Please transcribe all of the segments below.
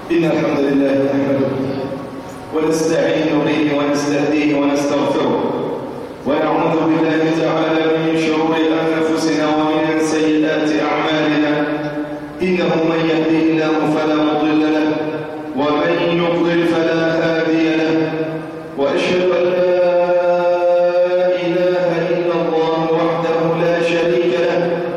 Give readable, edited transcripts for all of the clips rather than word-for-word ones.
إن الحمد لله نحمده ونستعين به ونستهديه ونستغفره ونعوذ بالله تعالى من شرور أنفسنا ومن سيئات أعمالنا. إنه من يهده الله فلا مضل له ومن يضلل فلا هادي له، وأشهد أن لا إله إلا الله وحده لا شريك له،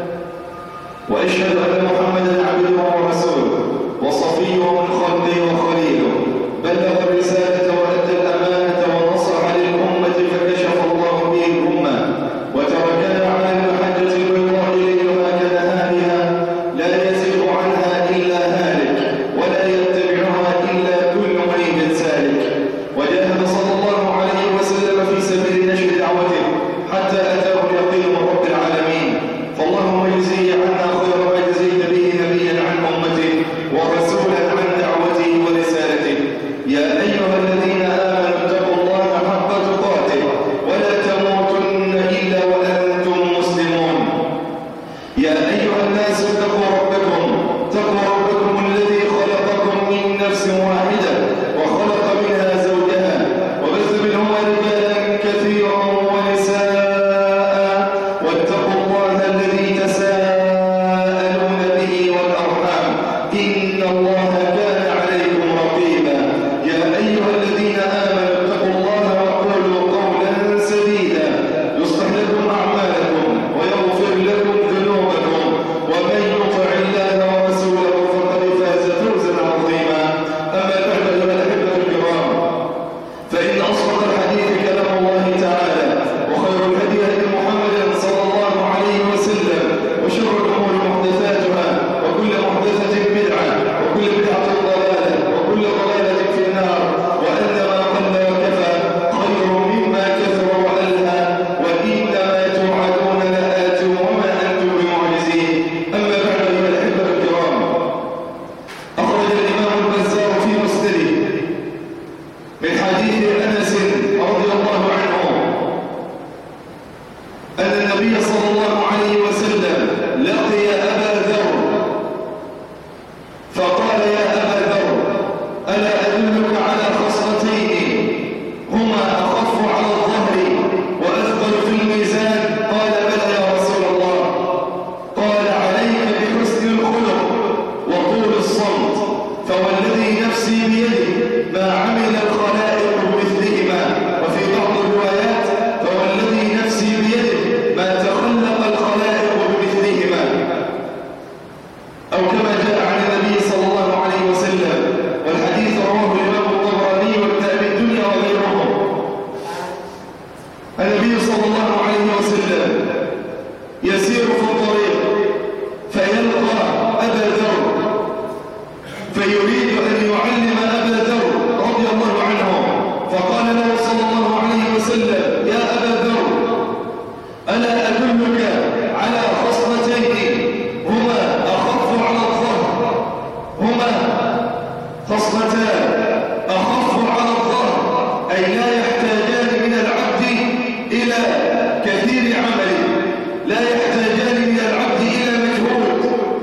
وأشهد أن محمدا عبده ورسوله وصفيه من خلقه وخليله، بلغ الرسالة وأدى الأمانة ونصح للأمة فكشف الله به الأمة وتركنا على المحجة البيضاء ليلها كنهارها لا يزيغ عنها إلا هالك ولا يتبعها إلا كل مريد سالك. وجاهد صلى الله عليه وسلم في سبيل نشر دعوته حتى أتاه اليقين من رب العالمين. فاللهم اجزه عنا خير ما جزيت به نبيا عن أمته ورسولا عن دعوته ورسالته. يا أيها الذين آمنوا اتقوا الله حق تقاته ولا تموتن إلا وأنتم مسلمون. يا أيها الناس اتقوا ربكم الذي خلقكم من نفس واحدة وخلق منها زوجها وبث منهما رجالا كثيرا ونساء، واتقوا الله الذي تساءلون به والأرحام إن الله كان عليكم رقيبا. يا أيها الذين آمنوا اتقوا الله وقولوا قولا سديدا يصلح لكم أعمالكم ويغفر لكم ذنوبكم، ومن يطع الله ورسوله فقد فاز فوزا عظيما. أما بعد أيها الأحبة الكرام، فإن أصدق الحديث كلام الله تعالى، وخير الهدي هدي محمد صلى الله عليه وسلم، وشر الأمور محدثاتها، وكل محدثة بدعة، وكل بدعة ضلالة، وكل ضلالة في النار. وأن ما قل وكفى خير مما كثر وألهى، وإنما توعدون لآت وما أنتم بمعجزين. أما بعد أيها الأحبة الكرام، أخرج الإمام البزار في مسنده من حديث أنس رضي الله عنه أن النبي صلى الله عليه وسلم لقي أبا ذر فقال: يا أبا ذر، ألا أدلك على خصلتين هما أخف على الظهر وأثقل في الميزان؟ قال: بلى يا رسول الله. قال: عليك بحسن الخلق وطول الصمت، فوالذي نفسي بيده ما عمل الخلائق بمثلهما، وفي بعض الروايات: فوالذي نفسي بيده ما تخلق الخلائق بمثلهما، أو كما جاء عن النبي صلى الله عليه وسلم. والحديث رواه الإمام الطبراني وابن أبي الدنيا وغيرهم. النبي صلى الله عليه وسلم يسير في الطريق فيلقى أبا ذر، فيريد أن يعلم أبا ذر رضي الله عنه، فقال له صلى الله عليه وسلم: يا أبا ذر، ألا أدلك على خصلتين هما أخف على الظهر، هما خصلتان أخف على الظهر، أي لا يحتاجان من العبد إلى كثير عمل، لا يحتاجان من العبد إلى مجهود.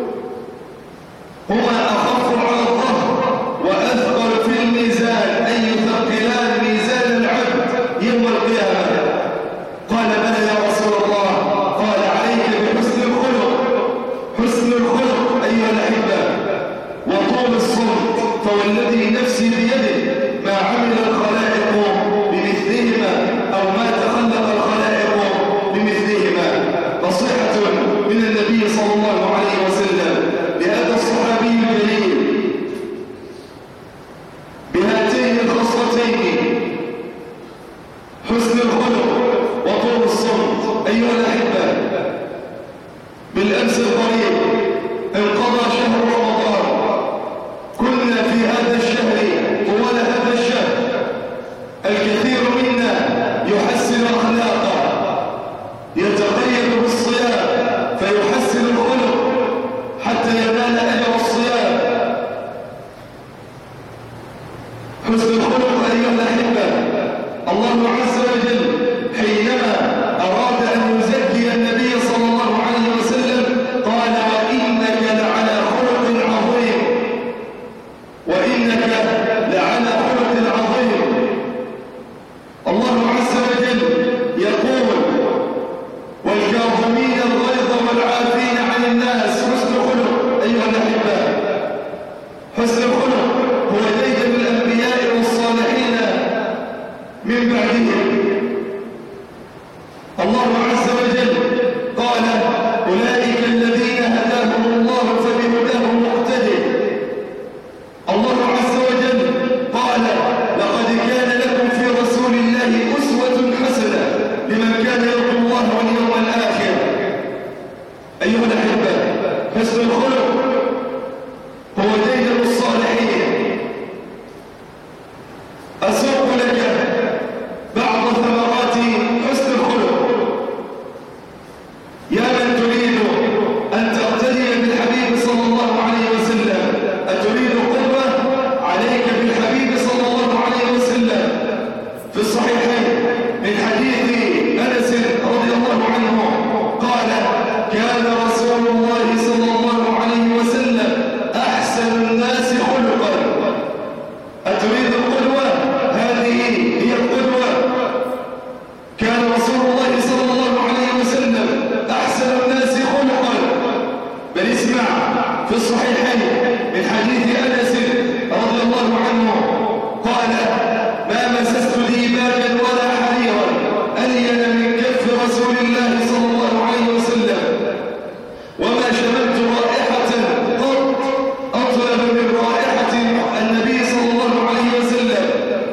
هما أخف على الظهر وأثقل في الميزان، أي يثقلان ميزان العبد يوم القيامة. قال: بلى يا رسول الله. قال: عليك بحسن الخلق، حسن الخلق أيها الأحبة، وطول الصمت، فوالذي نفسي بيده ما عمل الخلائق بمثلهما، أو ما تخلق الخلائق بمثلهما. نصيحة من النبي صلى الله عليه وسلم لهذا الصحابي الجليل بهاتين الخصلتين: حسن الخلق وطول الصمت. أيها الأحبة، بالأمس القريب انقضى شهر رمضان. كنا في هذا الشهر، طوال هذا الشهر، الكثير منا يحسن أخلاقه، يتقيد بالصيام فيحسن الخلق حتى ينال أجر الصيام. حسن الخلق أيها الأحبة، الله عز وجل حينما أراد أن يزكي النبي صلى الله عليه وسلم قال: وإنك لعلى خلق عظيم. وإن الله صلى الله عليه وسلم وما شممت رائحة قط أطلب من رائحة النبي صلى الله عليه وسلم.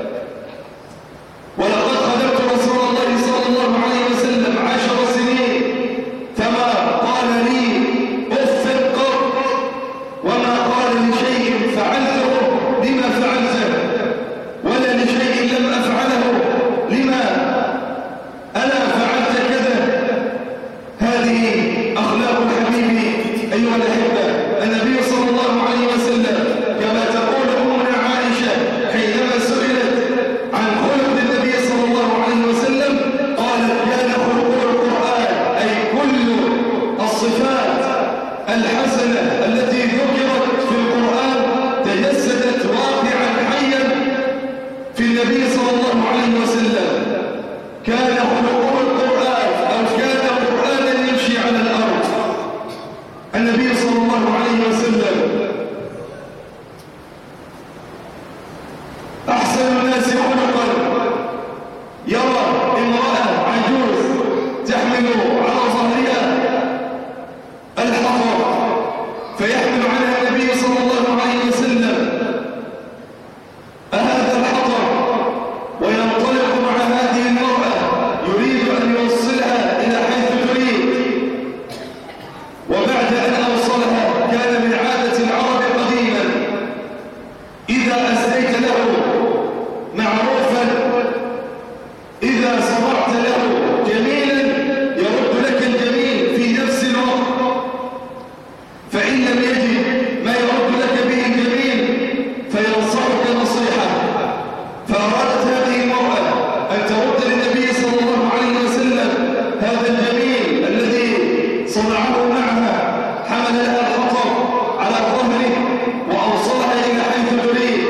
ولقد خدمت رسول الله صلى الله عليه وسلم 10 سنين فما قال لي أف قط، وما قال لشيء فعلته لما فعلته، ولا لشيء لم أفعله لما أنا فعلت كذا. هذه أخلاق الحبيب أيها الأحبة. النبي صلى الله عليه وسلم كما تقول أمنا عائشة حينما سئلت عن خلق النبي صلى الله عليه وسلم قالت كان خلقه القرآن، أي كل الصفات الحسنة التي ذكرت في القرآن تجسدت واقعا حيا في النبي صلى الله عليه وسلم. كان خلقه القرآن أو كان قرآنا يمشي على الأرض. النبي صلى الله عليه وسلم أحسن الناس خلقا. يرى امرأة عجوز تحمل على ظهرها الحطب فيحمل عنها النبي صلى الله عليه وسلم هذا الحطب وينطلق مع هذه المرأة يريد أن يوصلها إلى حيث تريد. وبعد أن أوصلها كان من عادة العرب قديما إذا أسديت له معروفا، إذا صرعت له جميلا يرد لك الجميل في نفس الوقت، فإن لم يجد ما يرد لك به الجميل فينصحك نصيحة. فأرادت هذه المرأة أن ترد للنبي صلى الله عليه وسلم هذا الجميل الذي صنعه معها، حمل لها الحطب على ظهره وأوصلها إلى حيث تريد.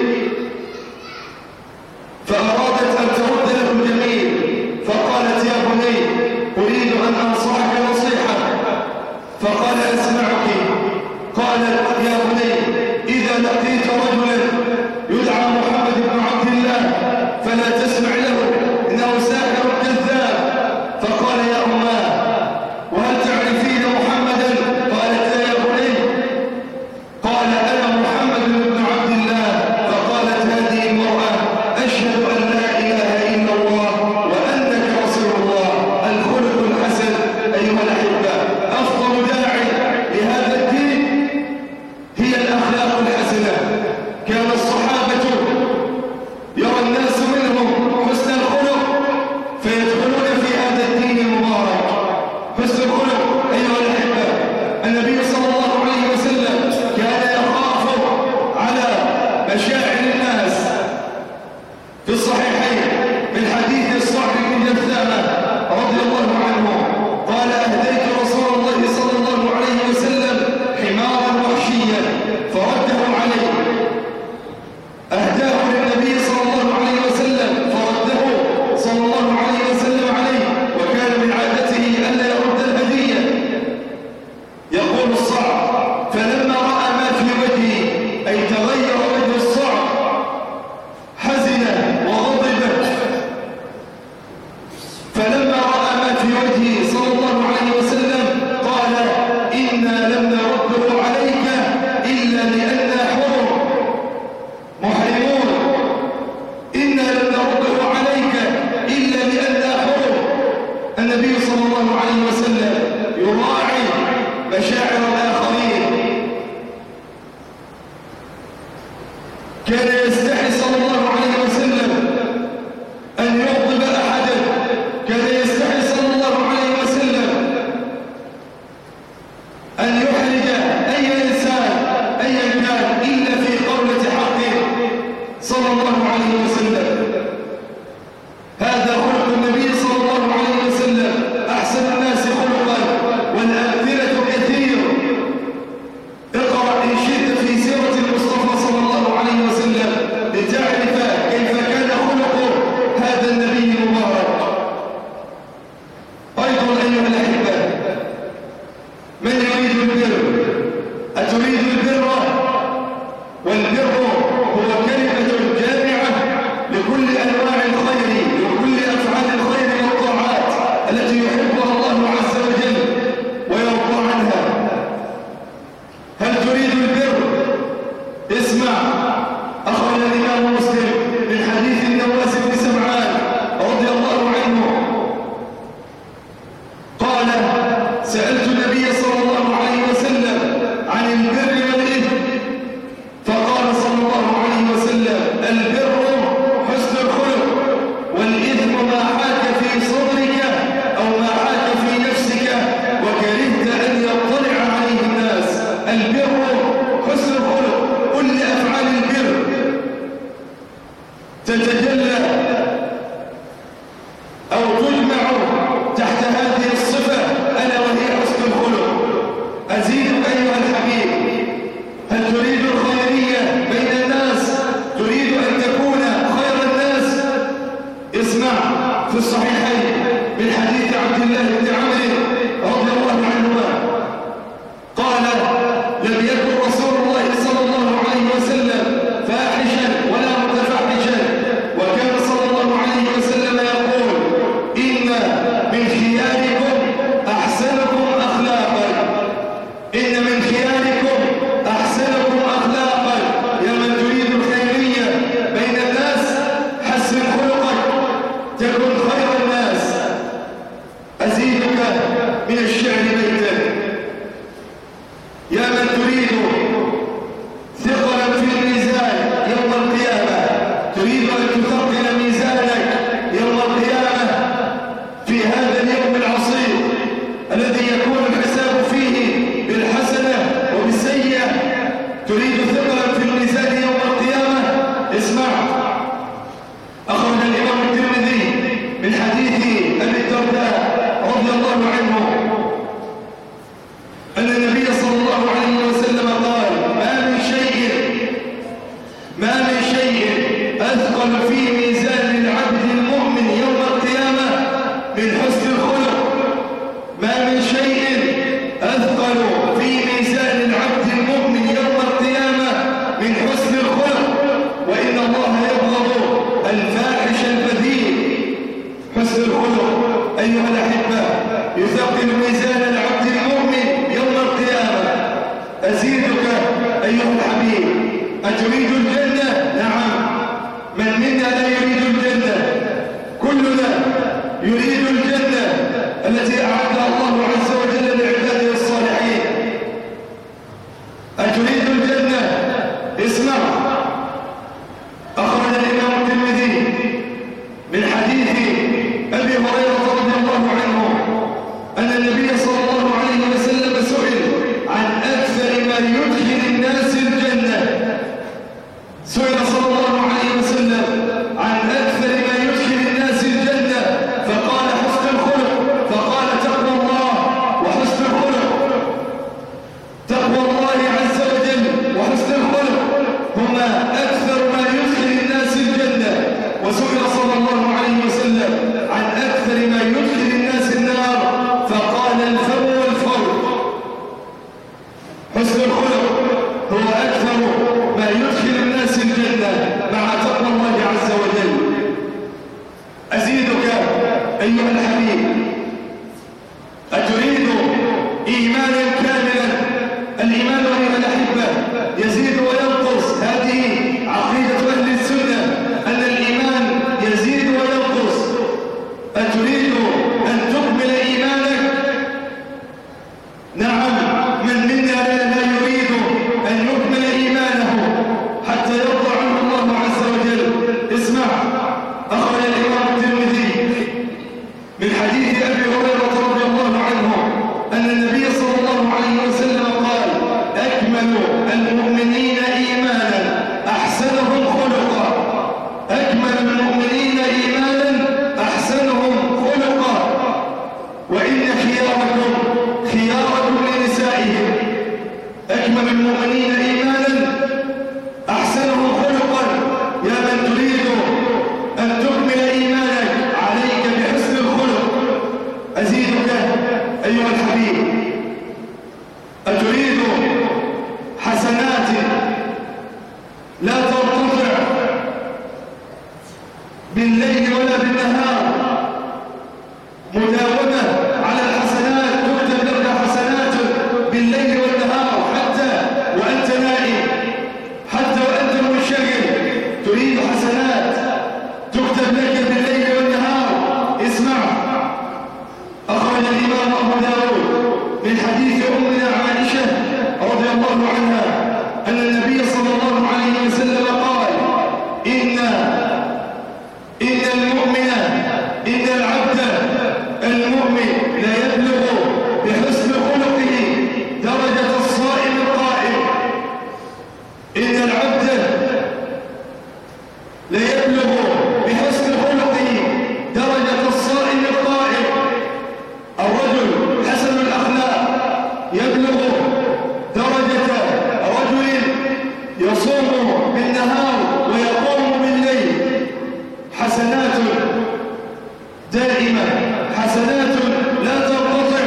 فأرادت أن ترد له الجميل فقالت يا بني أريد أن أنصحك نصيحة. فقال أسمعك. قالت يا بني إذا لقيت رجلا يدعى محمد بن عبد الله فلا تسمع له إنه ساحر كذاب. فقال يا أماه وهل تعرفين محمدا؟ قالت لا يا بني. قال أنا محمد بن عبد الله. فقالت هذه المرأة أشهد أن لا إله إلا الله وأنك رسول الله. الخلق الحسن أيها الأحبة. أفضل داعي لهذا الدين هي الأخلاق الحسنة. كان الصحابة يرى الناس منهم حسن الخلق فيدخلون في هذا الدين المبارك. حسن الخلق أيها الأحبة. النبي صلى الله عليه وسلم كان يخاف على مشاعر الناس. في الصحيحين من حديث الصعب بن جثامة رضي الله عنه قال أهديت رسول الله صلى الله عليه وسلم حمارا وحشيا فرده عليه. أهداه للنبي صلى الله عليه وسلم فرده صلى الله عليه وسلم عليه، وكان من عادته ألا يرد الهدية. يقول الصعب فلما رأى ما في وجهي أي تغير وجه الصعب حزن وغضب. فلما رأى ما في وجهه صلى الله عليه وسلم قال إنا لم نرده عليك إلا لأننا حرم محرمون. إنا لم نرده عليك إلا لأننا حرم. النبي صلى الله عليه وسلم يراعي مشاعر الآخرين. كان يستحي صلى الله عليه وسلم أن يغضب أحدا. كان يستحي صلى الله عليه وسلم أن يحرج أي إنسان أيا كان إلا في قولة حقه صلى الله عليه وسلم. هذا خلق النبي صلى الله عليه وسلم. أحسن الناس خلقا والأمثلة كثير. اقرأ إن شئت في سيرة المصطفى صلى الله عليه وسلم لتعرف كيف كان خلقه هذا النبي المبارك. أيضا أيها الأحبة، من يريد البر؟ أتريد البر؟ والبر هو كلمة جامعة لكل أنواع الخير وكل أفعال الخير والطاعات التي يحبها الله سألت النبي صلى الله عليه وسلم عن البر والإثم، فقال صلى الله عليه وسلم: البر حسن الخلق، والإثم ما حاك في صدرك أو ما حاك في نفسك وكرهت أن يطلع عليه الناس. البر حسن الخلق. كل أفعال البر تتجلى أو تجمع تحت هذه الصفة، ألا وهي حسن الخلق. أزيدك أيها الحبيب، هل تريد الخيرية بين الناس؟ تريد أن تكون خير الناس؟ اسمع في الصحيحين من حديث عبد الله بن عمرو رضي الله عنهما قال: لم يكن رسول الله صلى الله عليه وسلم فاحشا ولا متفحشا، وكان صلى الله عليه وسلم يقول: إن من خياركم أحسنكم أخلاقا، إن من خياركم أحسنكم أخلاقا. يا من تريد الخيرية بين الناس حسن خلقك تكن خير الناس. أزيدك من الشعر بيتا: يا من تريد ثقلا في الميزان يوم القيامة، تريد أن تثقل ميزانك يوم القيامة في هذا اليوم العصيب الذي يكون الحساب فيه بالحسنة وبالسيئة، تريد ثقلا في الميزان يوم القيامة. اسمع، أخرج الإمام الترمذي من حديث أبي الدرداء رضي الله عنه أن النبي صلى الله عليه وسلم قال: ما من شيء أثقل في ميزان العبد المؤمن يوم القيامة من حسن الخلق. ما من شيء أثقل في ميزان العبد المؤمن يوم القيامة من حسن الخلق، وإن الله يبغض الفاحش البذيء. حسن الخلق أيها الأحبة يثقل ميزان العبد المؤمن يوم القيامة. أزيدك أيها الحبيب، أتريد الجنة؟ نعم، من منا لا يريد الجنة؟ كلنا يريد الجنة التي أعدها الله عز وجل لعباده الصالحين. أتريد الجنة؟ اسمع، أخرج الإمام الترمذي من حديث أبي هريرة رضي الله عنه أن النبي صلى الله عليه وسلم سئل عن أكثر ما يدخل الناس الجنة. سئل صلى الله عليه وسلم عن أكثر ما يدخل الناس الجنة، فقال: حسن الخلق. فقال: تقوى الله وحسن الخلق. تقوى الله عز وجل وحسن الخلق هما أكثر ما يدخل الناس الجنة. وسئل صلى الله عليه وسلم عن أكثر ما يدخل الناس النار، فقال: الفم والفرق. حسن الخلق هو أكثر ما يدخل الناس الجنة مع تقوى الله عز وجل. أزيدك أيها الحبيب، أتريد إيمانا كاملا؟ الإيمان أيها الأحبة يزيد وينقص. هذه عقيدة أهل السنة أن الإيمان يزيد وينقص. أتريد أن تكمل إيمانك؟ نعم، من منا لا يريد أن يكمل إيمانه حتى يرضى عنه الله عز وجل. اسمع، أخرج الإمام الترمذي من حديث أبي هريرة رضي الله عنه أن النبي صلى الله عليه وسلم قال: أكمل المؤمنين إيمانا أحسنهم خلقا. أكمل المؤمنين إيمانا أحسنهم خلقا. وإن خياركم لنسائهم. أكمل المؤمنين إيمانا أحسنهم خلقا. يا من تريد أن تكمل إيمانك عليك بحسن الخلق. أزيدك أيها الحبيب، أتريد حسنات لا ترتفع بالليل ولا بالنهار، مداومة على الحسنات، تكتب لك حسنات بالليل والنهار حتى وأنت نائم، حتى وأنت منشغل تريد حسنات تكتب لك بالليل والنهار. اسمع، أخرج الإمام أبو من حديث أمنا عائشة رضي الله عنها أن النبي صلى الله عليه وسلم قال إن المؤمن إن العبد المؤمن لا يبلغ بحسن خلقه درجة الصائم القائم. إن العبد لا يبلغ بحسن خلقه درجة الصائم القائم. الرجل حسن الأخلاق يبلغ درجة رجل يصوم بالنهار ويقوم بالليل، حسنات دائمة، حسنات لا تنقطع،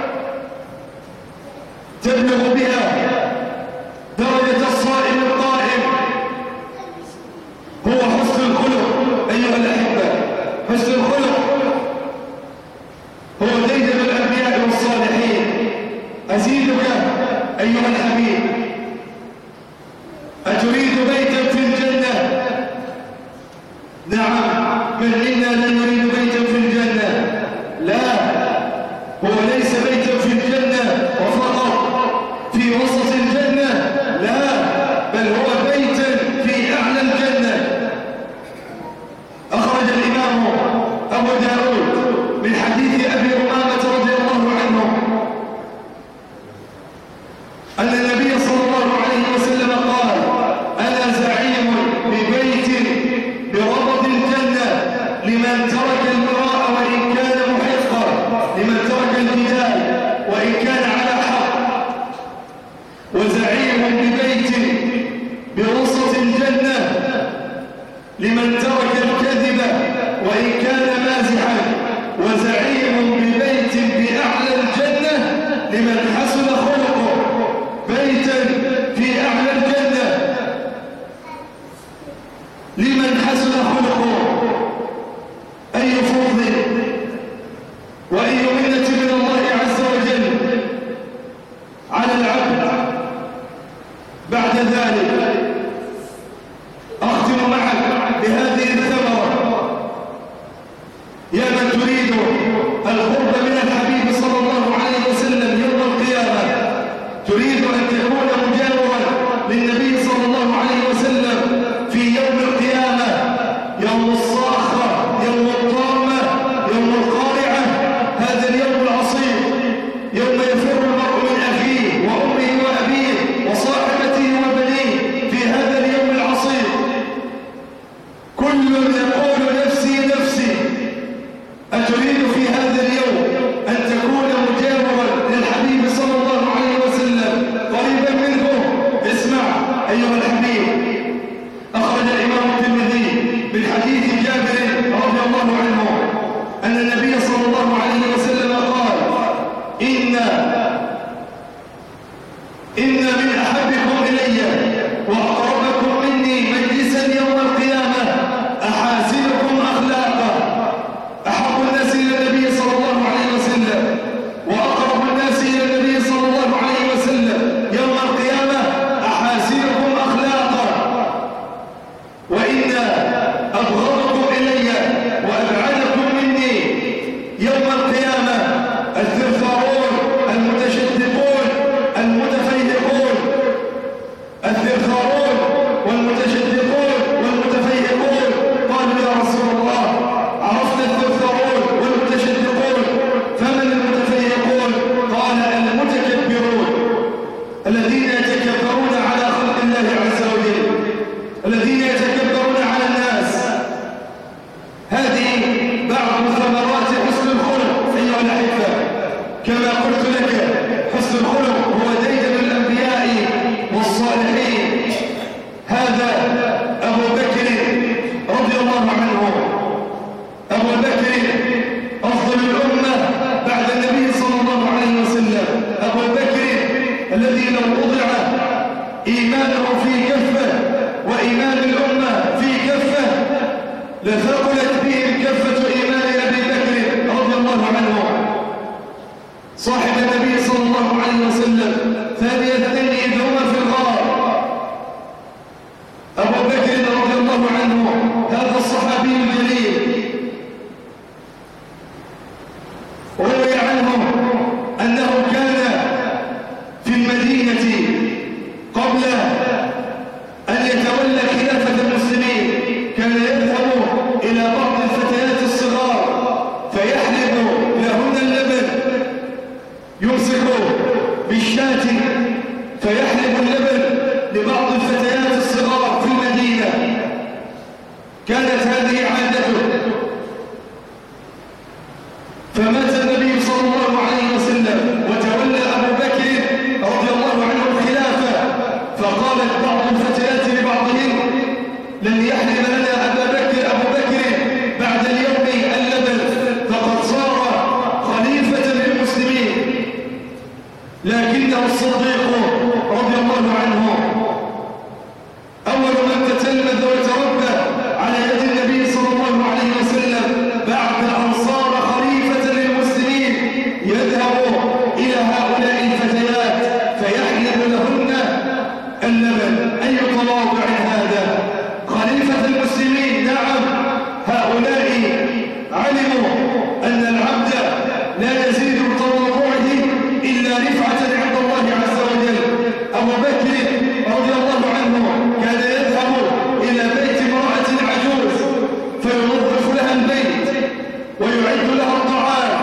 تبلغ بها درجة الصائم القائم. هو حسن الخلق أيها الأحبة، حسن الخلق هو ديدن الأنبياء والصالحين. أزيدك أيها الحبيب، أتريد بيتا في الجنة؟ نعم، من منا لا يريد بيتا في الجنة؟ لا، هو ليس بيتا في الجنة وفقط في وسط الجنة، لا، بل هو بيتا في أعلى الجنة. أخرج الإمام أبو داود من حديث أبي أمامة رضي الله عنه أن النبي صلى الله عليه وسلم قال: أنا زعيم ببيت بربض الجنة لمن ترك المراء وإن كان محقا، لمن ترك الجدال وإن كان على حق، وزعيم ببيت بوسط الجنة لمن ترك الكذب وإن كان مازحا، وزعيم ببيت بأعلى الجنة لمن حسن خلقه. بيتا في أعلى الجنة لمن حسن خلقه. أي فضل وأي منة من الله عز وجل على العبد. بعد ذلك أختم معك بهذه الثمرة. يا من تريد القرب من الحبيب صلى الله عليه وسلم يوم القيامة، تريد أن تكون مجاورا للنبي صلى الله عليه وسلم في يوم القيامة، يوم الصاخة، يوم الطامة، يوم القارعة، هذا اليوم العصيب، يوم يفر المرء من أخيه وأمه وأبيه وصاحبته وبنيه. في هذا اليوم العصيب كل يقول نفسي نفسي. أتريد في هذا اليوم أن تكون مجاورا للحبيب صلى الله عليه وسلم قريبا منه؟ اسمع أيها الحبيب. أخرج الإمام الترمذي من حديث جابر رضي الله عنه أن النبي صلى الله عليه وسلم قال: إن من أحبكم إلي وأقربكم مني مجلسا يوم القيامة أحاسنكم أخلاقا. أحب الناس إلى النبي صلى الله عليه وسلم وأقرب الناس إلى النبي صلى الله عليه وسلم يوم القيامة أحاسنكم أخلاقا. وإن أبغضكم إلي وأبعدكم مني يوم القيامة الثرثارون المتشدقون المتفيهقون. الثرثارون والمتشدقون والمتفيهقون. قالوا: يا رسول الله، عرفنا الثرثارون والمتشدقون، فمن المتفيهقون؟ قال: المتكبرون، الذين يتكبرون على خلق الله عز وجل، الذين يتكبرون على الناس. هذه بعض ثمرات حسن الخلق أيها الأحبة. كما قلت لك، حسن الخلق هو ديدن الأنبياء والصالحين. هذا أبو بكر رضي الله عنه. أبو بكر أفضل الأمة بعد النبي صلى الله عليه وسلم. أبو بكر الذي لو وضع إيمانه في كفة وإيمان الأمة في كفة لثقلت بهم كفة إيمان أبي بكر رضي الله عنه. صاحب النبي صلى الله عليه وسلم ثاني اثنين إذ هما في الغار. أبو بكر رضي الله عنه هذا الصحابي الجليل روي عنه أنه كان شاة فيحلب اللبن لبعض الفتيات الصغار في المدينة. كانت هذه عادته. فمات النبي صلى الله عليه وسلم وتولى أبو بكر رضي الله عنه الخلافة، فقالت بعض الفتيات لبعضهن: لن يحلب لنا أبو بكر بعد اليوم اللبن، فقد صار خليفة للمسلمين. لكنه الصديق رضي الله عنه أول من تتلمذ وتربى على يد النبي صلى الله عليه وسلم بعد أن صار خليفة للمسلمين، يذهب إلى هؤلاء الفتيات فيحلب لهن اللبن. أي تواضع هذا! خليفة المسلمين. نعم، هؤلاء علموا أن العبد لا يزيد بتواضعه إلا رفعة عند الله عز وجل. أبو بكر رضي الله عنه كان يذهب إلى بيت امرأة عجوز فينظف لها البيت ويعد لها الطعام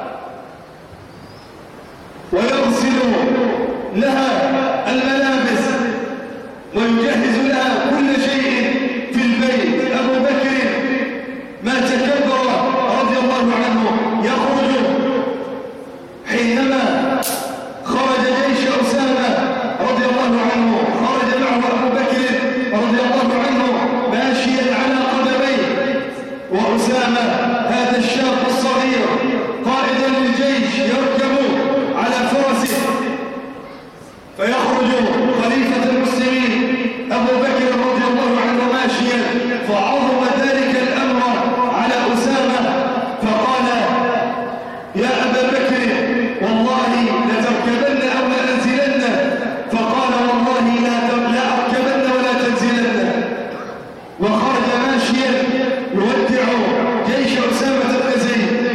ويغسل لها الملابس ويجهز لها كل شيء في البيت. أبو بكر ما تكبر رضي الله عنه. يخرج حينما خرج جيش أسامة رضي الله عنه، خرج معه أبو بكر رضي الله عنه ماشيا على قدميه، وأسامة هذا الشاب الصغير قائدا للجيش يركب على فرسه، فيخرج خليفة المسلمين أبو بكر رضي الله عنه ماشيا، فعظم ذلك الأمر على أسامة فقال: يا أبا بكر والله لتركبن أو لأنزلن. فقال: والله لا أركبن ولا تنزلن. وخرج ماشيا يودع جيش أسامة بن زيد.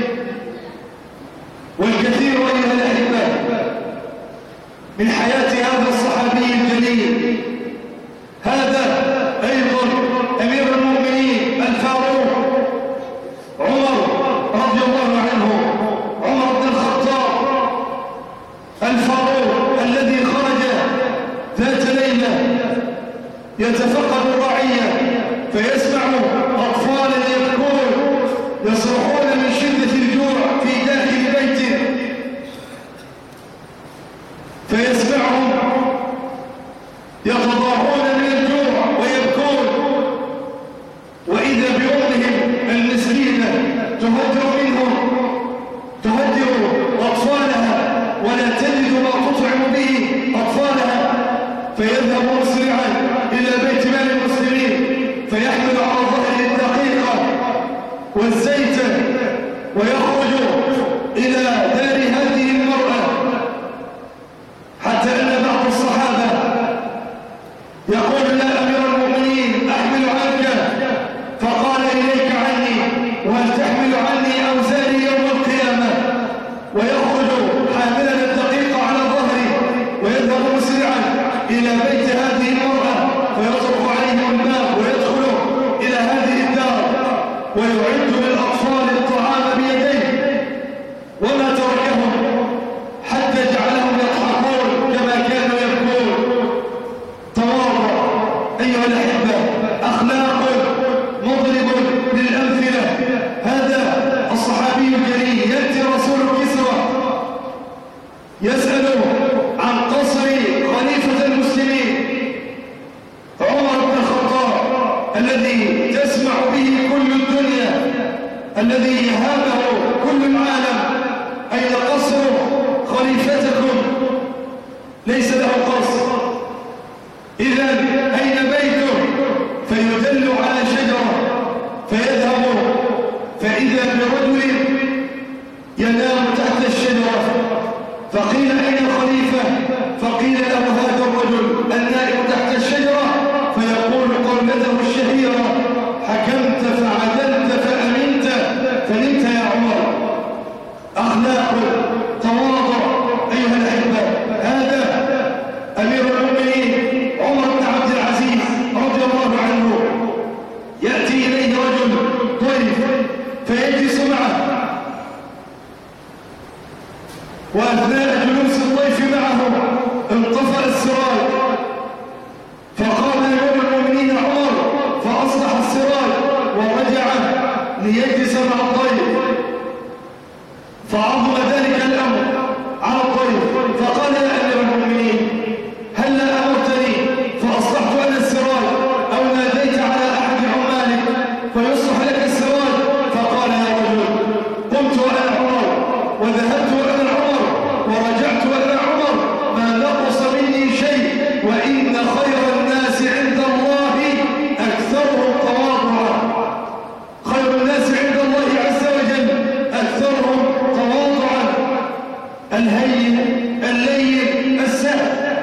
والكثير أيها الأحبة من حياة هذا الصحابي الجليل. هذا أيضا أمير المؤمنين الفاروق عمر رضي الله عنه، عمر بن الخطاب الفاروق الذي خرج ذات ليلة يتفقد الرعية فيسمع أطفالا يبكون يصرخون من شدة الجوع في داخل بيته، فيسمعهم يتضاعون من الجوع ويبكون، وإذا بأمهم المسكينة تهدر منهم، تهدر أطفالها ولا تجد ما تطعم به أطفالها، فيذهب مسرعا إلى بيت مال المسلمين فيحمل على ظهره الدقيقة والزيت ويخرج إلى دار هذه المرأة، حتى أن بعض الصحابة يقول: يا أمير المؤمنين أحمل عنك، فقال: إليك عني، وهل تحمل عني أوزاري يوم القيامة؟ ويخرج حاملا الدقيق على ظهره ويذهب مسرعا إلى بيت هذه المرأة فيطرق عليهم الباب ويدخل إلى هذه الدار ويعد للأطفال الطعام بيديه، وما تركهم حتى جعلهم يضحكون كما كانوا يبكون. تواضع أيها الأحبة، أخلاق مضرب للأمثلة. هذا الصحابي الجليل يأتي رسول كسرى يسأل عن قصر خليفة المسلمين عمر بن الخطاب الذي تسمع به كل الدنيا، الذي يهابه كل العالم: أين قصر خليفتكم؟ ليس له قصر. إذن أين بيته؟ فيدل على شجرة فيذهب فإذا برجل ينام تحت الشجرة، فقيل: أين الخليفة؟ فقيل له: هذا الرجل النائم تحت الشجرة، فيقول قولته الشهيرة: حكمت فعدلت فأمنت فنمت يا عمر. أخلاق، تواضع أيها الأحبة. هذا أمير المؤمنين عمر بن عبد العزيز رضي الله عنه، يأتي إليه رجل ضيف فيجلس معه، وأثناء جلوس الضيف الضيف معه انطفأ السراج، فقام أمير المؤمنين عمر فأصلح السراج ورجع ليجلس مع الضيف، فعظم ذلك الأمر على الضيف، فقال يا أمير المؤمنين هلا أمرتني فأصلحت أنا السراج أو ناديت على أحد عمالك فيصلح لك السراج؟ فقال يا رجل قمت وأنا عمر وذهبت وأنا عمر ورجعت وأنا عمر، ما نقص مني شيء، وإن خير الناس عند الله أكثرهم تواضعا. خير الناس عند الله عز وجل أكثرهم تواضعا، الهين اللين السهل.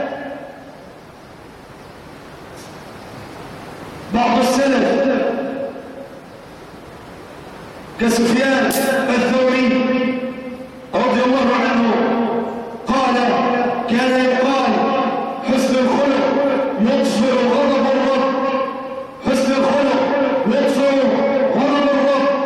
بعض السلف كسفيان الثوري رضي الله عنه قال كان يقال حسن الخلق يطفئ غضب الرب، حسن الخلق يطفئ غضب الرب.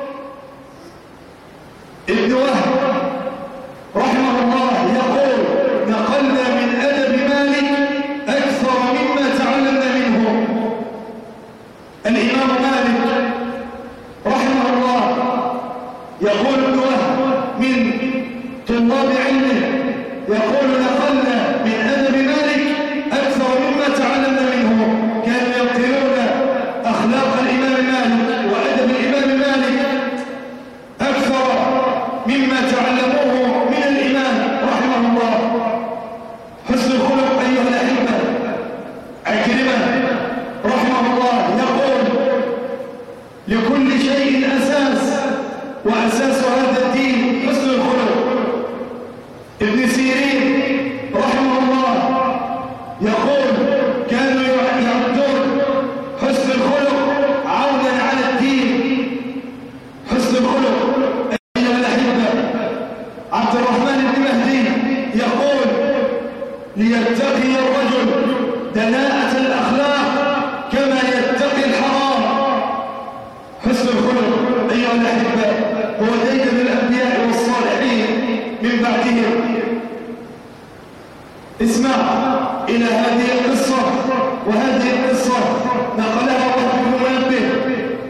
ابن وهب رحمه الله يقول نقلنا من أدب مالك أكثر مما تعلمنا منه. الإمام مالك رحمه الله يقول ابن وهب من طلاب علمه يقول نقلنا من أدب مالك أكثر مما تعلمنا منه. كانوا ينقلون أخلاق الإمام مالك وأدب الإمام مالك أكثر مما تعلموه من الإمام رحمه الله. حسن الخلق أيها الأحبة. عكرمة رحمه الله يقول لكل شيء أساس، وأساس هذا الدين حسن الخلق. ابن سيرين رحمه الله يقول كانوا يعدون حسن الخلق عونا على الدين. حسن الخلق أيها الأحبة. عبد الرحمن بن مهدي يقول ليتقي الرجل دناءة الأخلاق كما يتقي الحرام. حسن الخلق أيها الأحبة هو ديدن الأنبياء والصالحين من بعدهم. اسمع إلى هذه القصة، وهذه القصة نقلها وهب بن منبه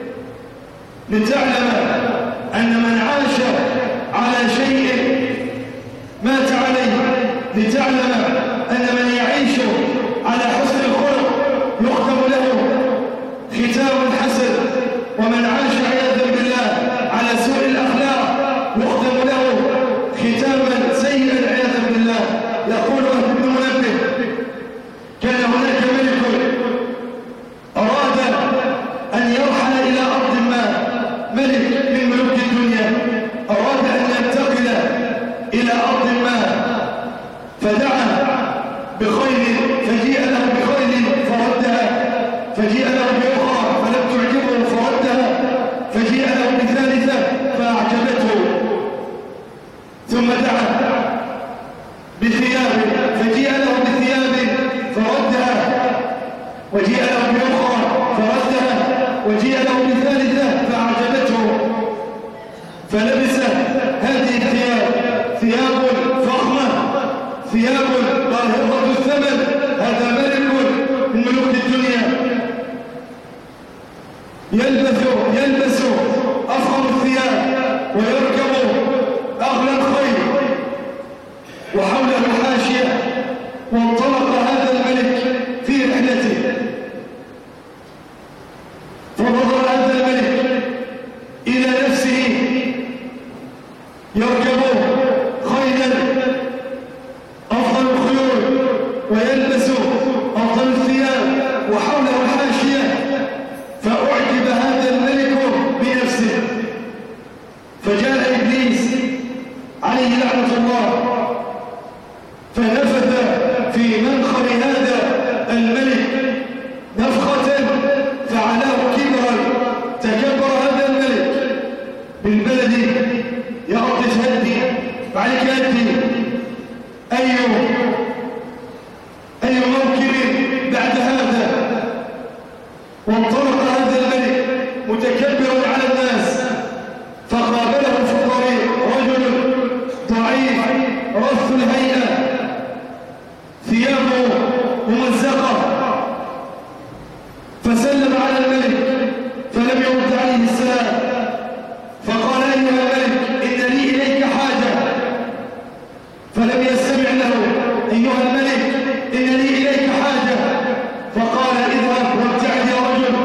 لتعلم أن من عاش على شيء مات عليه، لتعلم أن من يعيش على حسن الخلق يختم له ختام حسن، ومن عاش عياذا بالله على سوء الأخلاق يختم له ختاما سيئا عياذا بالله. يقول وهب بن منبه كان هناك ملك أراد أن يرحل إلى أرض ما، ملك من ملوك الدنيا أراد أن ينتقل إلى أرض ما، فدعا بخيل فجيء له بخيل فردها، فجيء له بأخرى فلم تعجبه فردها، فجيء له بثالثة فأعجبته، ثم دعا بثياب فجيء له بثياب فردها، وجيء له بأخرى فردها، وجيء له بثالثة فأعجبته، فلبس هذه الثياب، ثياب فخمة، ثياب باهظة الثمن. هذا ملك من ملوك الدنيا يلبس أفخم الثياب ويركب أغلى الخيل وحوله حاشية. وانطلق هذا الملك في رحلته، فنظر هذا الملك إلى نفسه يركب خيلا أفضل الخيول ويلبس أفضل الثياب وحوله حاشية، فأعجب هذا الملك بنفسه، فجاء إبليس عليه لعنة الله فنفث في منخر هذا الملك نفخة فعلاه كبرا، تكبر هذا الملك بالبلد يا رب تهدي عليك أنت أي موكب بعد هذا. وانطلق هذا الملك متكبرا على الناس، فقابله في الطريق رجل ضعيف رث الهيئة ثيابه ممزقة، فسلم على الملك فلم يرد عليه السلام، فقال أيها الملك إن لي إليك حاجة، فلم يستمع له. أيها الملك إن لي إليك حاجة، فقال اذهب وابتعد يا رجل،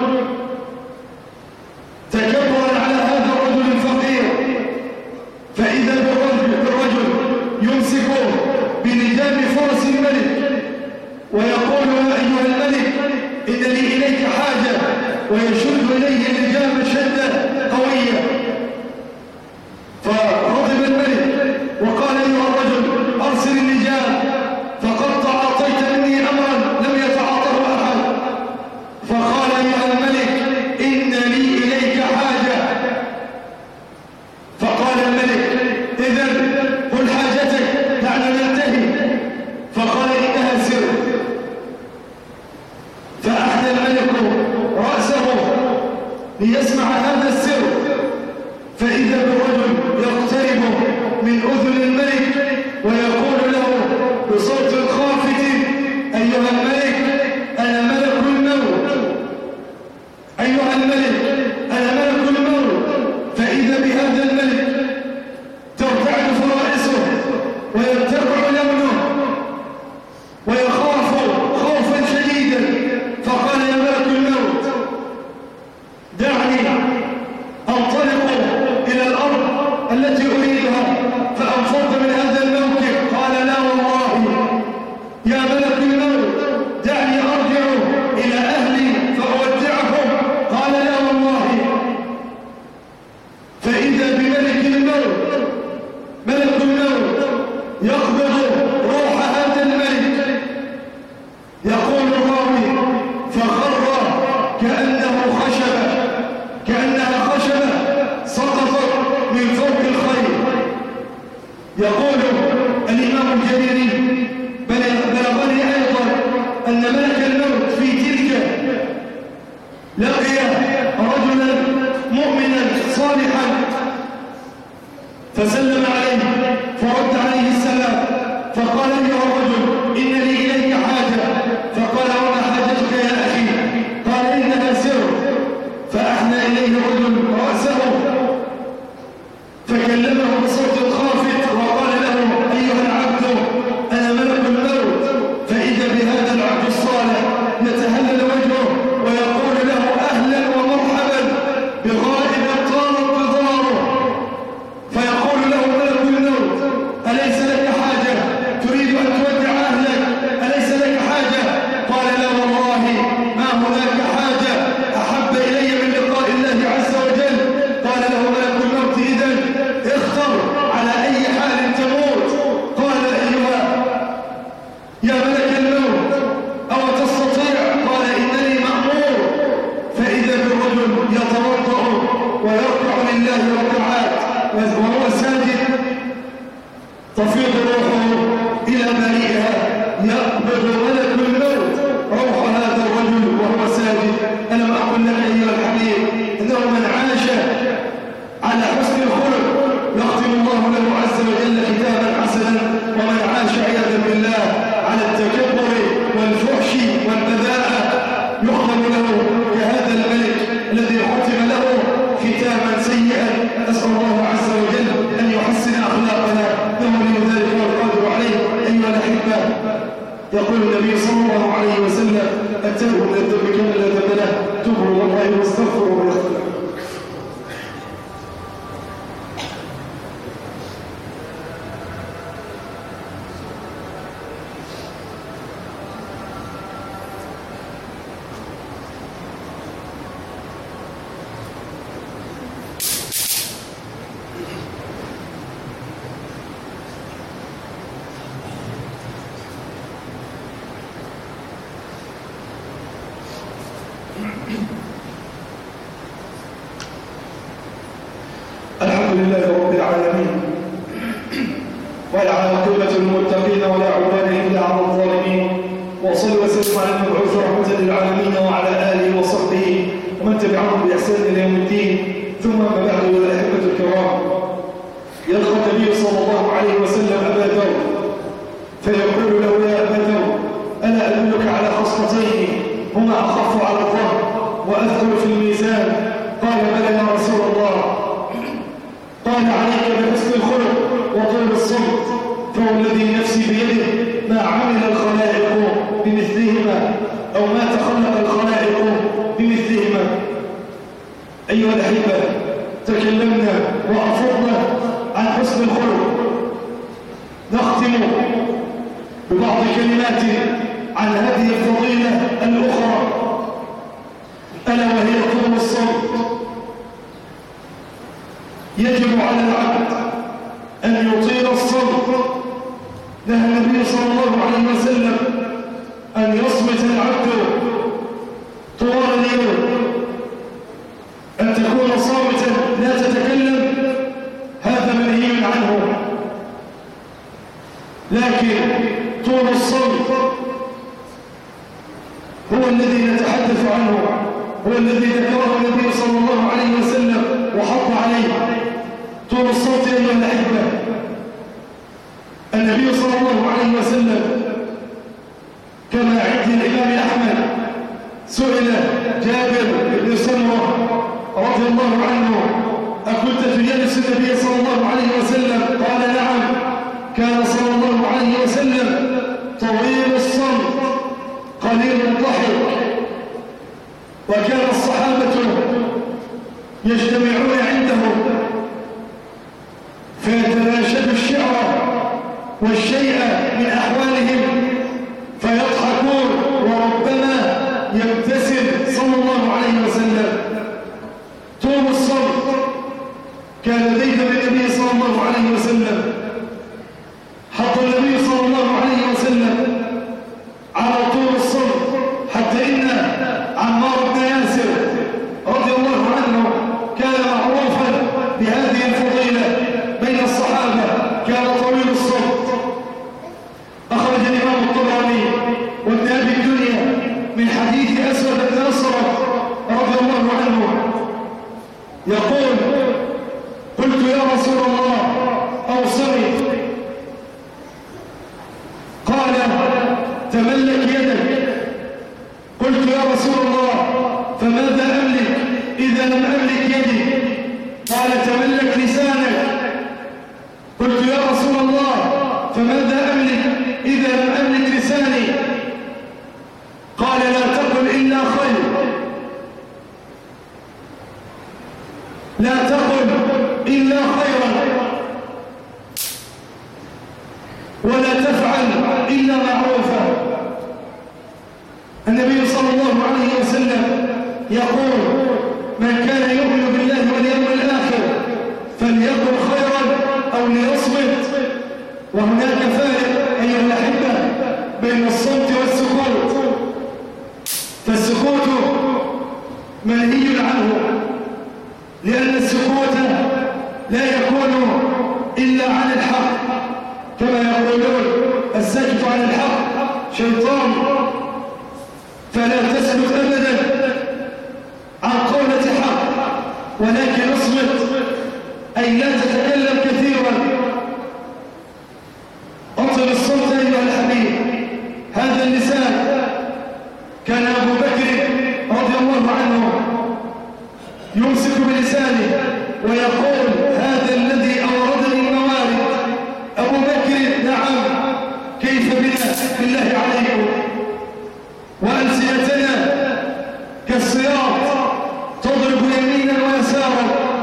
تكبرا على هذا الرجل الفقير. فإذا بالرجل يمسك بلجام فرس الملك ويقول يا أيها الملك إن لي إليك حاجة، ويشد إليه لجام شدة قوية. فغضب الملك وقال أيها الرجل أرسل اللجام، فقد تعاطيت مني أمرا لم يتعاطه أحد. فقال أيها الملك إن لي إليك حاجة. فقال الملك إذن قل حاجتك دعنا ننتهي. فقال إنها سر. فأحدى الملك رأسه ليسمع هذا السر، فإذا بالرجل يقترب من أذن الملك ويقول له بصوت خافت أيها الملك أنا ملك الموت، أيها الملك أنا ملك الموت. فإذا بهذا الملك ترتعد فرائسه ويرتفع لونه ويخاف خوفا شديدا. فقال يا ملك الموت دعني أنطلق إلى الأرض التي أريدها فأنفض من هذا الموقف. قال لا والله يا ملك الموت دعني أرجع إلى أهلي فأودعهم. قال لا والله. فإذا بملك الموت ملك الموت يقبض روح هذا الملك. يقول الراوي فخر كأنها خشبة سقطت من فوق الخيل. يقول الإمام الجريري بلغني أيضا أن ملك الموت في تلك لقي رجلا مؤمنا صالحا فسلم عليه فرد عليه السلام، فقال أيها الرجل إن لي إليك حاجة. فقال وما حاجتك يا أخي؟ قال إنها سر. فأحنى إليه الرجل رأسه فكلمه بصوت خافت وقال له أيها العبد أنا ملك الموت. فإذا بهذا العبد الصالح يتهلل وجهه ويقول له أهلا ومرحبا بغائب طار انتظاره. فيقول له ملك الموت أليس لك حاجة تريد أن تودع أهلك؟ أليس لك حاجة؟ قال لا والله ما هناك حاجة أحب إلي من لقاء الله عز وجل. قال له ملك الموت إذن اختر على أي حال تموت. قال أيها يا ملك الموت أو تستطيع؟ قال إنني مأمور. فإذا بالرجل يتوضأ ويركع لله ركعات وهو ساجد تفيض روحه إلى بريئها. يقبض ملك الموت روح هذا الرجل وهو ساجد. ألم أقل لك أيها الحبيب إنه من عاش على حسن الخلق يختم الله له عز وجل كتابا حسنا، ومن عاش عياذا بالله على التكبر والفحش والبذاءة يختم له كهذا الملك الذي ختم له ختاما سيئا. أسأل الله عز وجل أن يحسن أخلاقنا إنه ولي ذلك والقادر عليه. أيها الأحبة يقول النبي صلى الله عليه وسلم التائب من الذنب كمن لا ذنب له توبوا إلى الله واستغفروا ويغفر لكم. الحمد لله رب العالمين والعاقبة للمتقين ولا عدوان إلا على الظالمين. وصل وسلم على المبعوث رحمة للعالمين وعلى آله وصحبه ومن تبعهم بإحسان إلى يوم الدين. ثم أما بعد أيها الأحبة الكرام، يلقى النبي صلى الله عليه وسلم أبا ذر فيقول له يا أبا ذر والذي نفسي بيده ما عمل الخلائق بمثلهما أو ما تخلق الخلائق بمثلهما. أيها الأحبة، تكلمنا وأفضنا عن حسن الخلق. نختم ببعض كلمات عن هذه الفضيلة الأخرى، ألا وهي طول الصبر. يجب على العبد أن يطيل الصبر. نهى النبي صلى الله عليه وسلم أن يصمت العبد طوال اليوم، أن تكون صامتا لا تتكلم، هذا منهي عنه. لكن طول الصمت هو الذي نتحدث عنه، هو الذي ذكره النبي صلى الله عليه وسلم وحط عليه. طول الصوت أيها الأحبة، النبي صلى الله عليه وسلم كما عند الإمام أحمد سئل جابر بن سمرة رضي الله عنه: أكنت تجالس النبي صلى الله عليه وسلم؟ قال: نعم. كان صلى الله عليه وسلم طويل الصمت قليل الضحك، وكان الصحابة يجتمعون عنده فيتناشدوا الشعر والشيء من أحوالهم فيضحكون، وربما يبتسم صلى الله عليه وسلم. طول الصمت كان ديدا بالنبي صلى الله عليه وسلم. حط النبي صلى الله عليه وسلم على طول الصمت، حتى إن عمار بن ياسر رضي الله عنه كان معروفا بهذه الفضيلة بين الصحابة، كان طويل الصمت. أخرج الإمام الطبراني وابن أبي الدنيا من حديث أسود بن نصرة رضي الله عنه يقول: قلت يا رسول الله أوصني. قال: تملك يدك. قلت يا رسول الله فماذا أملك إذا لم أملك يدي؟ قال: تملك لسانك. قلت يا رسول الله فماذا أملك إذا لم أملك لساني؟ قال: لا تقل إلا خير، لا تقل إلا خيرا، ولا تفعل إلا معروفا. النبي صلى الله عليه وسلم يقول: من كان يؤمن بالله واليوم الآخر فليقل خيرا أو ليصمت. وهناك فارق أيها الأحبة بين الصمت والسكوت، فالسكوت منهي عنه، لأن السكوت لا يكون إلا عن الحق، كما يقولون: السكت عن الحق شيطان. فلا تسكت أبدا عن قولة حق، ولكن اصمت، أي لا تتكلم كثيرا. أطل الصوت أيها الحبيب. هذا اللسان كان أبو بكر رضي الله عنه يمسك بلسانه ويقول: هذا الذي أوردني الموارد. أبو بكر: نعم، كيف بنا بالله عليكم؟ وألسنتنا كالصياط تضرب يمينا ويسارا.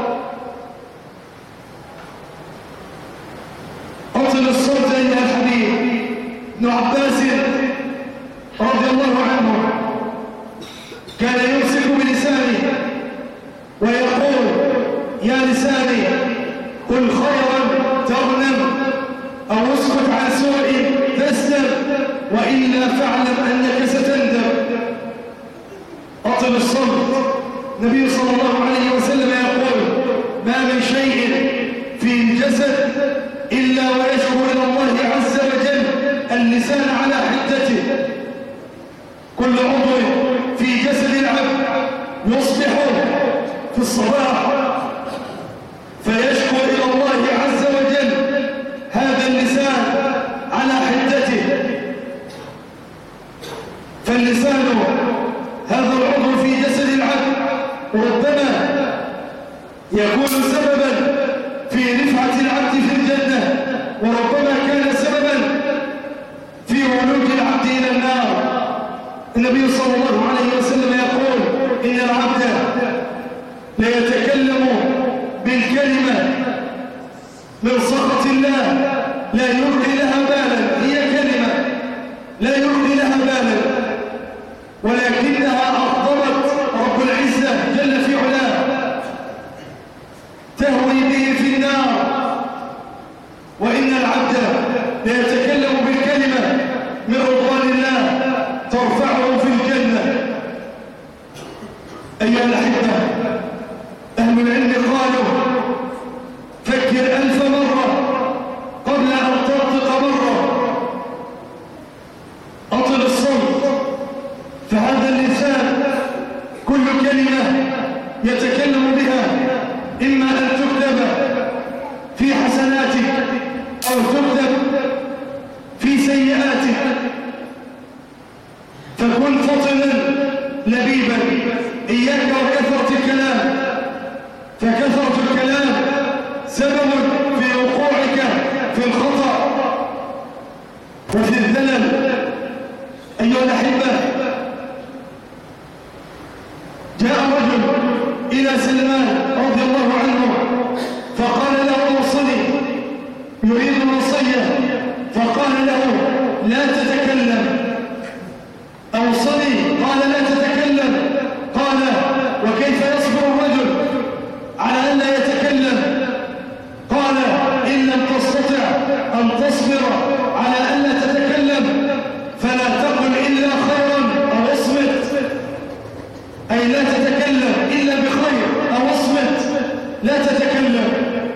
أطل الصوت أيها الحبيب. ابن عباس رضي الله عنه كان يمسك بلسانه ويقول: يا لساني قل خيرا تغنم، أو اسكت عن سوء تسلم، وإلا فاعلم أنك ستندم. أطل الصمت. النبي صلى الله عليه وسلم يقول: ما من شيء في الجسد إلا ويشكو إلى الله عز وجل اللسان على حدته. كل عضو في جسد العبد يصبح في الصباح فيشكو إلى الله عز وجل هذا اللسان على حدته. فاللسان هذا العضو في جسد العبد ربما يكون سببا في رفعة العبد في الجنة، وربما كان سببا والنبي صلى الله عليه وسلم يقول إن العبد ليتكلم بالكلمة من سخط الله لا يلقي لها بالا، هي كلمة لا يلقي لها بالا، ولكنها أغضبت رب العزة جل في علاه تهوي به في النار. وإن العبد ليتكلم بالكلمة من رضوان الله ترفعه في الجنة. أيها الأحبة، أهل العلم قالوا فكر 1000 مرة قبل أن تنطق مرة. أطل الصوت، فهذا اللسان كل كلمة يتكلم بها إما أن تكتب في حسناتك أو تكتب في سيئاتك، فكن فطنا لبيبا. إياك وكثرة الكلام، فكثرة الكلام سبب في وقوعك في الخطأ وفي الذلل. أيها الأحبة، جاء رجل إلى سلمان رضي الله عنه فقال له اوصني، يريد الوصية، فقال له لا تتكلم. اوصني، قال لا تتكلم. قال وكيف يصبر الرجل على أن لا يتكلم؟ قال إن لم تستطع أن تصبر على أن لا تتكلم فلا تقل إلا خيرا أو اصمت، أي لا تتكلم إلا بخير أو اصمت، لا تتكلم.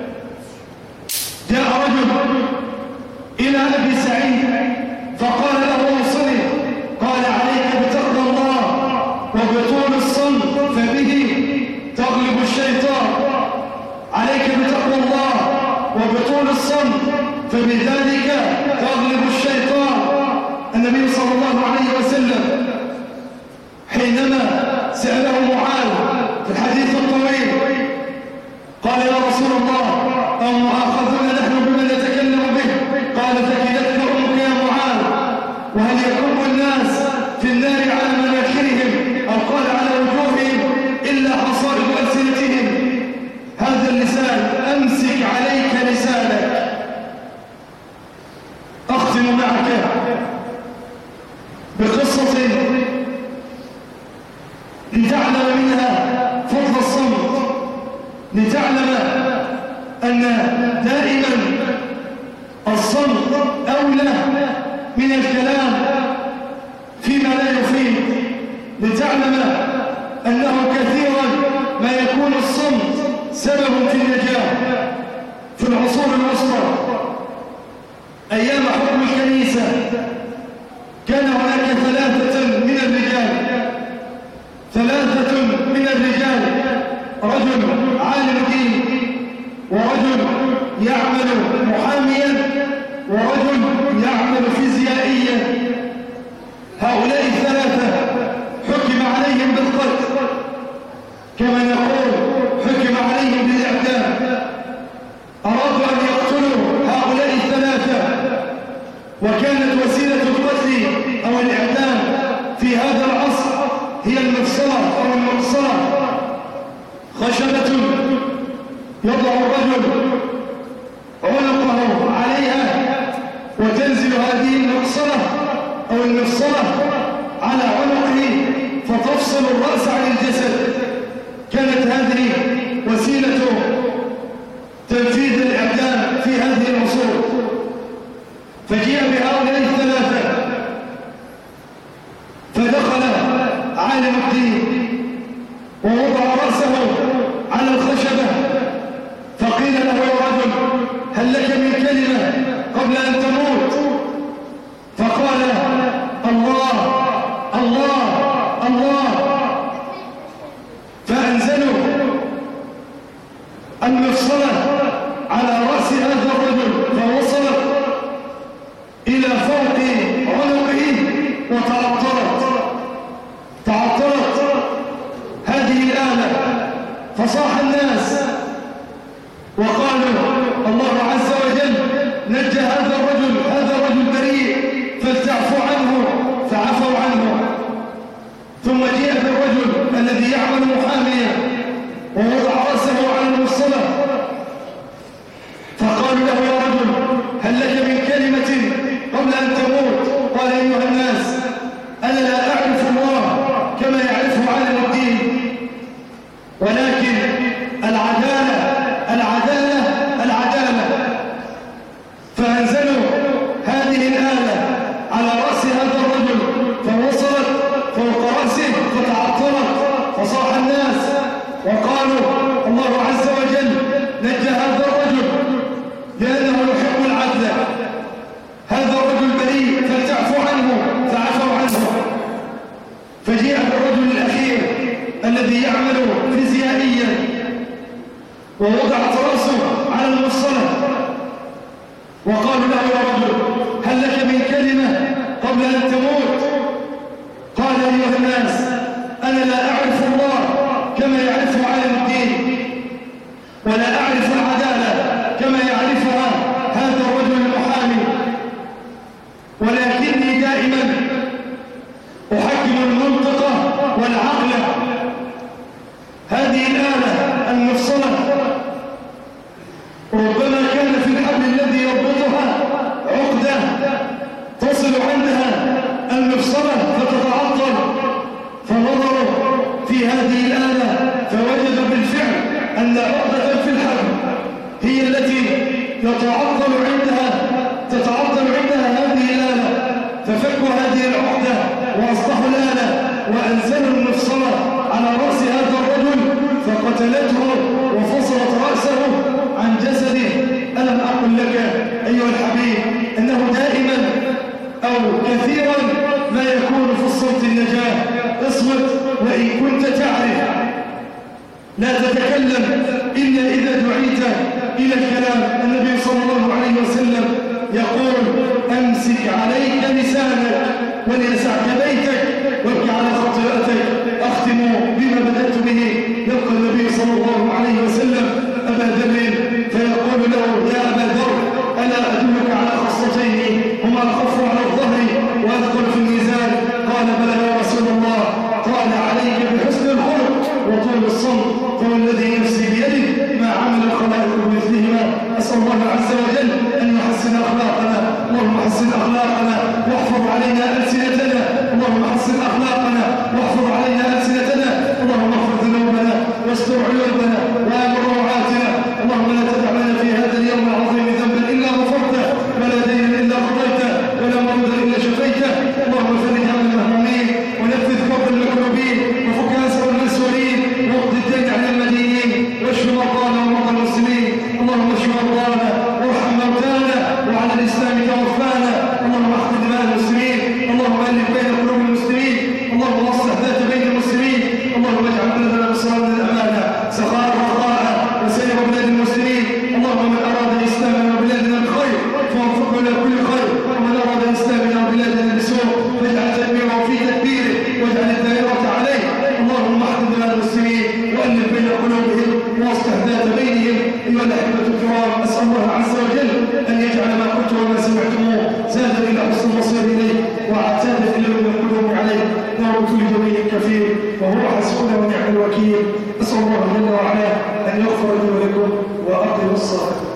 جاء رجل إلى أبي سعيد فقال له اوصني، قال عليك بتقوى الله وبطول الصمت فبه تغلب الشيطان. عليك بتقوى الله وبطول الصمت فبذلك تغلب الشيطان. النبي صلى الله عليه وسلم حينما سأله معاذ في الحديث الطويل قال يا رسول الله أو مؤاخذنا نحن بما نتكلم به؟ قال ثكلتك أمك يا معاذ، وهل يكب الناس في النار على مناخرهم أو قال على وجوههم إلا حصائد ألسنتهم؟ هذا اللسان أمسك عليك لسانك. أختم معك بقصة لتعلم منها فضل الصمت، لتعلم أن دائما الصمت أولى من الكلام فيما لا يفيد، لتعلم أنه كثيرا ما يكون الصمت سبب في النجاة. في العصور الوسطى أيام حكم الكنيسة كان هناك 3 من الرجال، رجل عالم دين، ورجل يعمل محاميا، ورجل يعمل فيزيائيا. هؤلاء 3 حكم عليهم بالقتل، كما نقول حكم عليهم بالإعدام. أرادوا أن يقتلوا هؤلاء 3، وكانت وسيلة القتل أو الإعدام في هذا العصر هي المفصلة أو المقصلة، خشبة يضع الرجل عنقه عليها وتنزل هذه المقصلة أو المفصلة على عنقه فتفصل الرأس عن الجسد. كانت هذه وسيلة تنفيذ الإعدام في هذه العصور. فجيء بهؤلاء 3 فدخل عالم الدين ووضع رأسه على الخشبة، فقيل له يا رجل هل لك من كلمة قبل أن تموت؟ فقال الله الله الله. فأنزلوا المفصلة على رأس هذا الرجل فوصلت إلى فوق عنقه تعطلت هذه الآلة، فصاح الناس وقالوا الله عز وجل نجى هذا الرجل بريء فلتعفوا عنه، فعفوا عنه. الذي يعمل محاميا ووضع رأسه على المفصلة، فقالوا له: يا رجل، هل لك من كلمة قبل أن تموت؟ قال: أيها الناس، أنا لا أعرف الله كما يعرفه عالم الدين، ولكن العدالة العدالة العدالة. فأنزلوا هذه الآلة على رأس هذا الرجل، فوصلت فوق رأسه فتعطلت، فصاح الناس وقالوا: الله عز وجل نجى هذا الرجل لأنه يحب العدل، هذا الرجل بريء فلتعفوا عنه، فعفوا عنه. فجيء بالرجل الأخير الذي يعمل فيزيائيا ووضعت رأسه على المفصلة، وقالوا له: يا رجل، هل لك من كلمة قبل أن تموت؟ قال: أيها الناس، أنا لا أعرف الله كما يعرف عالم الدين، ولا أعرف العدالة كما يعرفها هذا الرجل المحامي، ولكني دائما أحكم المنطق والعقل. هذه الآلة المفصلة ربما كان في الحبل الذي يربطها عقدة تصل عندها المفصلة فتتعطل، فنظروا في هذه الآلة فوجدوا بالفعل أن عقدة في الحبل هي التي تتعطل عندها هذه الآلة، ففكوا هذه العقدة وأصلحوا الآلة وأنزلوا المفصلة على رأس هذا الرجل فقتلته وفصلت رأسه عن جسده. ألم أقل لك أيها الحبيب أنه دائما أو كثيرا ما يكون في الصوت النجاة؟ اصمت وإن كنت تعرف، لا تتكلم إلا إذا دعيت إلى الكلام. النبي صلى الله عليه وسلم يقول: أمسك عليك لسانك وليسعك بيتك وابكي على خطيئتك. أختم بما بدأت به. يلقى النبي صلى الله عليه وسلم أبا ذر فيقول له: يا أبا ذر، ألا أدلك على خصلتين هما الخف على الظهر وأثقل في الميزان؟ قال: بلى يا رسول الله. قال: عليك بحسن الخلق وطول الصمت، فوالذي نفسي بيده ما عمل الخلائق بمثلهما. أسأل الله عز وجل أن يحسن أخلاقنا. اللهم حسن أخلاقنا واحفظ علينا ألسنتنا. اللهم حسن أخلاقنا واحفظ علينا ألسنتنا. اللهم اغفر ذنوبنا واستر عيوبنا وآمن روعاتنا. اللهم لا تدع لنا في هذا اليوم العظيم ذنبا إلا غفرته، ولا دينا إلا قضيته، ولا مريضا إلا شفيته. اللهم فرج عن المهمومين ونفذ كرب المكروبين وفك أسر المسؤولين واقض الدين عن المدينين واشف مرضانا ومرضى المسلمين. اللهم اشف مرضانا وارحم موتانا وعلى الإسلام توفانا. اللهم احفظ دماء المسلمين. اللهم ألف بين قلوب المسلمين. اللهم اصلح ذات بين المسلمين. اللهم اجعل بلدنا مصرا من الأمانة سخاء رخاء وسائر بلاد المسلمين. اللهم من أراد إسلامنا وبلادنا بخير فوفقه إلى كل خير، ومن أراد إسلامنا وبلادنا بسوء فاجعل تدبيره في تدبيره واجعل الدائرة عليه. اللهم احفظ دماء المسلمين وألف بين قلوبهم واصلح ذات بينهم. أيها الأحبة الكرام، أسأل الله عز وجل أن يجعل ما قلت وما سمعتموه زادا إلى حسن المصير إليه وعتادا إلى من القلوب عليه. نار كل جميل كثير وهو حسبنا ونعم الوكيل. أسأل الله جل وعلا أن يغفر لي ولكم وأقم الصلاة.